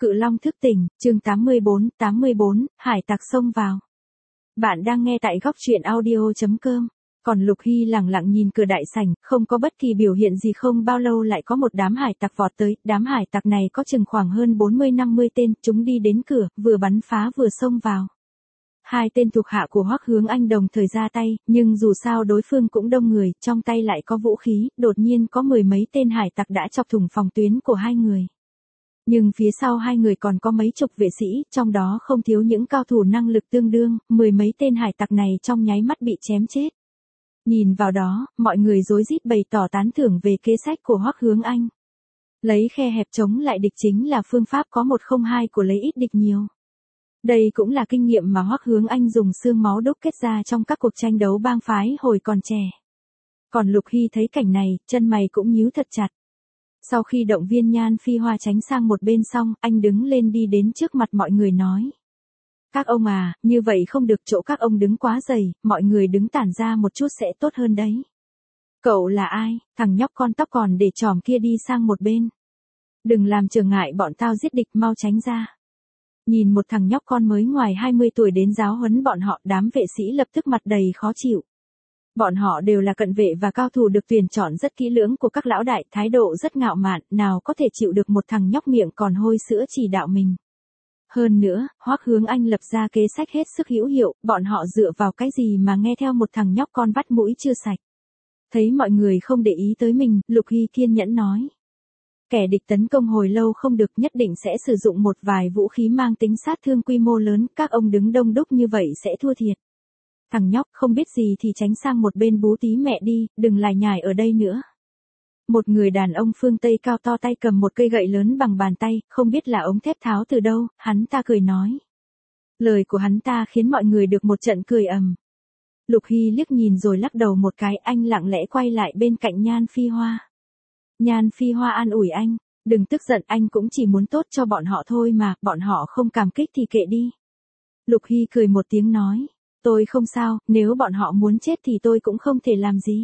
Cự Long thức tỉnh, chương 84, hải tặc xông vào. Bạn đang nghe tại góc truyện audio.com. Còn Lục Hy lẳng lặng nhìn cửa đại sảnh, không có bất kỳ biểu hiện gì. Không bao lâu lại có một đám hải tặc vọt tới, đám hải tặc này có chừng khoảng hơn 40-50 tên, chúng đi đến cửa, vừa bắn phá vừa xông vào. Hai tên thuộc hạ của Hoắc Hướng Anh đồng thời ra tay, nhưng dù sao đối phương cũng đông người, trong tay lại có vũ khí, đột nhiên có mười mấy tên hải tặc đã chọc thủng phòng tuyến của hai người. Nhưng phía sau hai người còn có mấy chục vệ sĩ, trong đó không thiếu những cao thủ năng lực tương đương, mười mấy tên hải tặc này trong nháy mắt bị chém chết. Nhìn vào đó, mọi người rối rít bày tỏ tán thưởng về kế sách của Hoắc Hướng Anh. Lấy khe hẹp chống lại địch chính là phương pháp có một không hai của lấy ít địch nhiều. Đây cũng là kinh nghiệm mà Hoắc Hướng Anh dùng xương máu đúc kết ra trong các cuộc tranh đấu bang phái hồi còn trẻ. Còn Lục Hy thấy cảnh này, chân mày cũng nhíu thật chặt. Sau khi động viên Nhan Phi Hoa tránh sang một bên xong, anh đứng lên đi đến trước mặt mọi người nói. Các ông à, như vậy không được, chỗ các ông đứng quá dày, mọi người đứng tản ra một chút sẽ tốt hơn đấy. Cậu là ai? Thằng nhóc con tóc còn để tròm kia đi sang một bên. Đừng làm trở ngại bọn tao giết địch, mau tránh ra. Nhìn một thằng nhóc con mới ngoài 20 tuổi đến giáo huấn bọn họ, đám vệ sĩ lập tức mặt đầy khó chịu. Bọn họ đều là cận vệ và cao thủ được tuyển chọn rất kỹ lưỡng của các lão đại, thái độ rất ngạo mạn, nào có thể chịu được một thằng nhóc miệng còn hôi sữa chỉ đạo mình. Hơn nữa, Hoắc Hướng Anh lập ra kế sách hết sức hữu hiệu, bọn họ dựa vào cái gì mà nghe theo một thằng nhóc con vắt mũi chưa sạch. Thấy mọi người không để ý tới mình, Lục Hy kiên nhẫn nói. Kẻ địch tấn công hồi lâu không được, nhất định sẽ sử dụng một vài vũ khí mang tính sát thương quy mô lớn, các ông đứng đông đúc như vậy sẽ thua thiệt. Thằng nhóc không biết gì thì tránh sang một bên bú tí mẹ đi, đừng lải nhải ở đây nữa. Một người đàn ông phương Tây cao to tay cầm một cây gậy lớn bằng bàn tay, không biết là ống thép tháo từ đâu, hắn ta cười nói. Lời của hắn ta khiến mọi người được một trận cười ầm. Lục Hy liếc nhìn rồi lắc đầu một cái, anh lặng lẽ quay lại bên cạnh Nhan Phi Hoa. Nhan Phi Hoa an ủi anh, đừng tức giận, anh cũng chỉ muốn tốt cho bọn họ thôi mà, bọn họ không cảm kích thì kệ đi. Lục Hy cười một tiếng nói, tôi không sao, nếu bọn họ muốn chết thì tôi cũng không thể làm gì.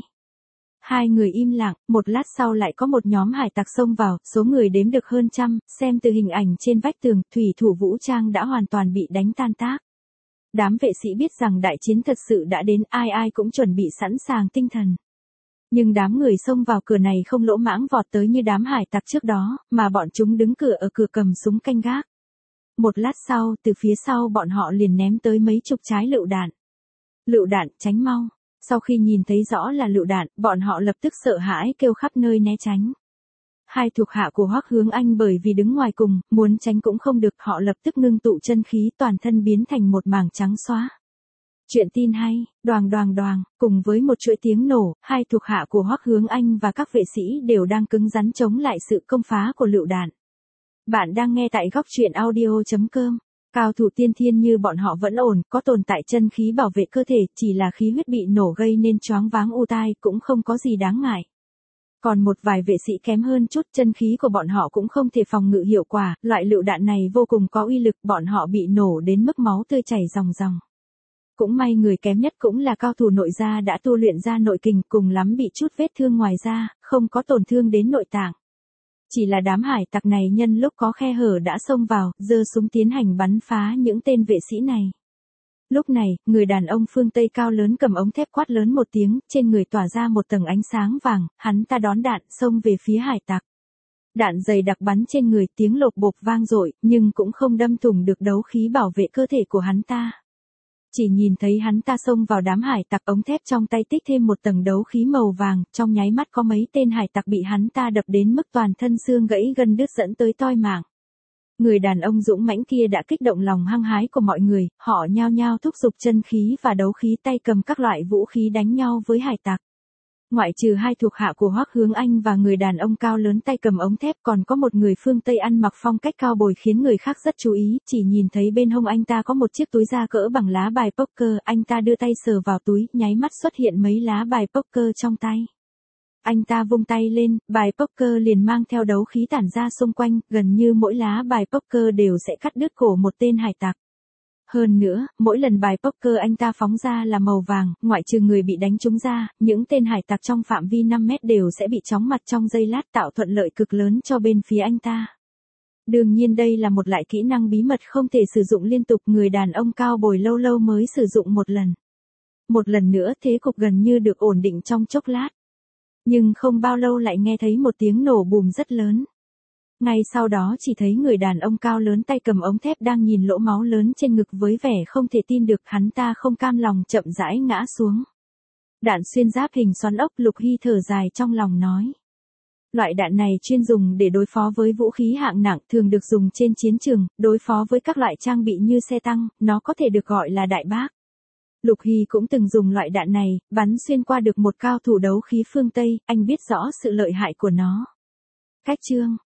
Hai người im lặng, một lát sau lại có một nhóm hải tặc xông vào, số người đếm được hơn trăm, xem từ hình ảnh trên vách tường, thủy thủ vũ trang đã hoàn toàn bị đánh tan tác. Đám vệ sĩ biết rằng đại chiến thật sự đã đến, ai ai cũng chuẩn bị sẵn sàng tinh thần. Nhưng đám người xông vào cửa này không lỗ mãng vọt tới như đám hải tặc trước đó, mà bọn chúng đứng cửa ở cửa cầm súng canh gác. Một lát sau, từ phía sau bọn họ liền ném tới mấy chục trái lựu đạn. Lựu đạn, tránh mau. Sau khi nhìn thấy rõ là lựu đạn, bọn họ lập tức sợ hãi kêu khắp nơi né tránh. Hai thuộc hạ của Hoắc Hướng Anh bởi vì đứng ngoài cùng, muốn tránh cũng không được, họ lập tức ngưng tụ chân khí, toàn thân biến thành một mảng trắng xóa. Chuyện tin hay, đoàng đoàng đoàng, cùng với một chuỗi tiếng nổ, hai thuộc hạ của Hoắc Hướng Anh và các vệ sĩ đều đang cứng rắn chống lại sự công phá của lựu đạn. Bạn đang nghe tại góc truyện audio.com. Cao thủ tiên thiên như bọn họ vẫn ổn, có tồn tại chân khí bảo vệ cơ thể, chỉ là khí huyết bị nổ gây nên choáng váng u tai, cũng không có gì đáng ngại. Còn một vài vệ sĩ kém hơn chút, chân khí của bọn họ cũng không thể phòng ngự hiệu quả, loại lựu đạn này vô cùng có uy lực, bọn họ bị nổ đến mức máu tươi chảy ròng ròng. Cũng may người kém nhất cũng là cao thủ nội gia đã tu luyện ra nội kình, cùng lắm bị chút vết thương ngoài da, không có tổn thương đến nội tạng. Chỉ là đám hải tặc này nhân lúc có khe hở đã xông vào, giơ súng tiến hành bắn phá những tên vệ sĩ này. Lúc này, người đàn ông phương Tây cao lớn cầm ống thép quát lớn một tiếng, trên người tỏa ra một tầng ánh sáng vàng, hắn ta đón đạn, xông về phía hải tặc. Đạn dày đặc bắn trên người, tiếng lộp bộp vang dội, nhưng cũng không đâm thủng được đấu khí bảo vệ cơ thể của hắn ta. Chỉ nhìn thấy hắn ta xông vào đám hải tặc, ống thép trong tay tích thêm một tầng đấu khí màu vàng, trong nháy mắt có mấy tên hải tặc bị hắn ta đập đến mức toàn thân xương gãy gân đứt dẫn tới toi mạng. Người đàn ông dũng mãnh kia đã kích động lòng hăng hái của mọi người, họ nhao nhao thúc giục chân khí và đấu khí, tay cầm các loại vũ khí đánh nhau với hải tặc. Ngoại trừ hai thuộc hạ của Hoắc Hướng Anh và người đàn ông cao lớn tay cầm ống thép, còn có một người phương Tây ăn mặc phong cách cao bồi khiến người khác rất chú ý, chỉ nhìn thấy bên hông anh ta có một chiếc túi da cỡ bằng lá bài poker, anh ta đưa tay sờ vào túi, nháy mắt xuất hiện mấy lá bài poker trong tay. Anh ta vung tay lên, bài poker liền mang theo đấu khí tản ra xung quanh, gần như mỗi lá bài poker đều sẽ cắt đứt cổ một tên hải tặc. Hơn nữa, mỗi lần bài poker anh ta phóng ra là màu vàng, ngoại trừ người bị đánh trúng ra, những tên hải tặc trong phạm vi 5 mét đều sẽ bị chóng mặt trong giây lát, tạo thuận lợi cực lớn cho bên phía anh ta. Đương nhiên đây là một loại kỹ năng bí mật không thể sử dụng liên tục, người đàn ông cao bồi lâu lâu mới sử dụng một lần. Một lần nữa thế cục gần như được ổn định trong chốc lát. Nhưng không bao lâu lại nghe thấy một tiếng nổ bùm rất lớn. Ngay sau đó chỉ thấy người đàn ông cao lớn tay cầm ống thép đang nhìn lỗ máu lớn trên ngực với vẻ không thể tin được, hắn ta không cam lòng chậm rãi ngã xuống. Đạn xuyên giáp hình xoắn ốc, Lục Hy thở dài trong lòng nói. Loại đạn này chuyên dùng để đối phó với vũ khí hạng nặng, thường được dùng trên chiến trường, đối phó với các loại trang bị như xe tăng, nó có thể được gọi là đại bác. Lục Hy cũng từng dùng loại đạn này, bắn xuyên qua được một cao thủ đấu khí phương Tây, anh biết rõ sự lợi hại của nó. Cách chương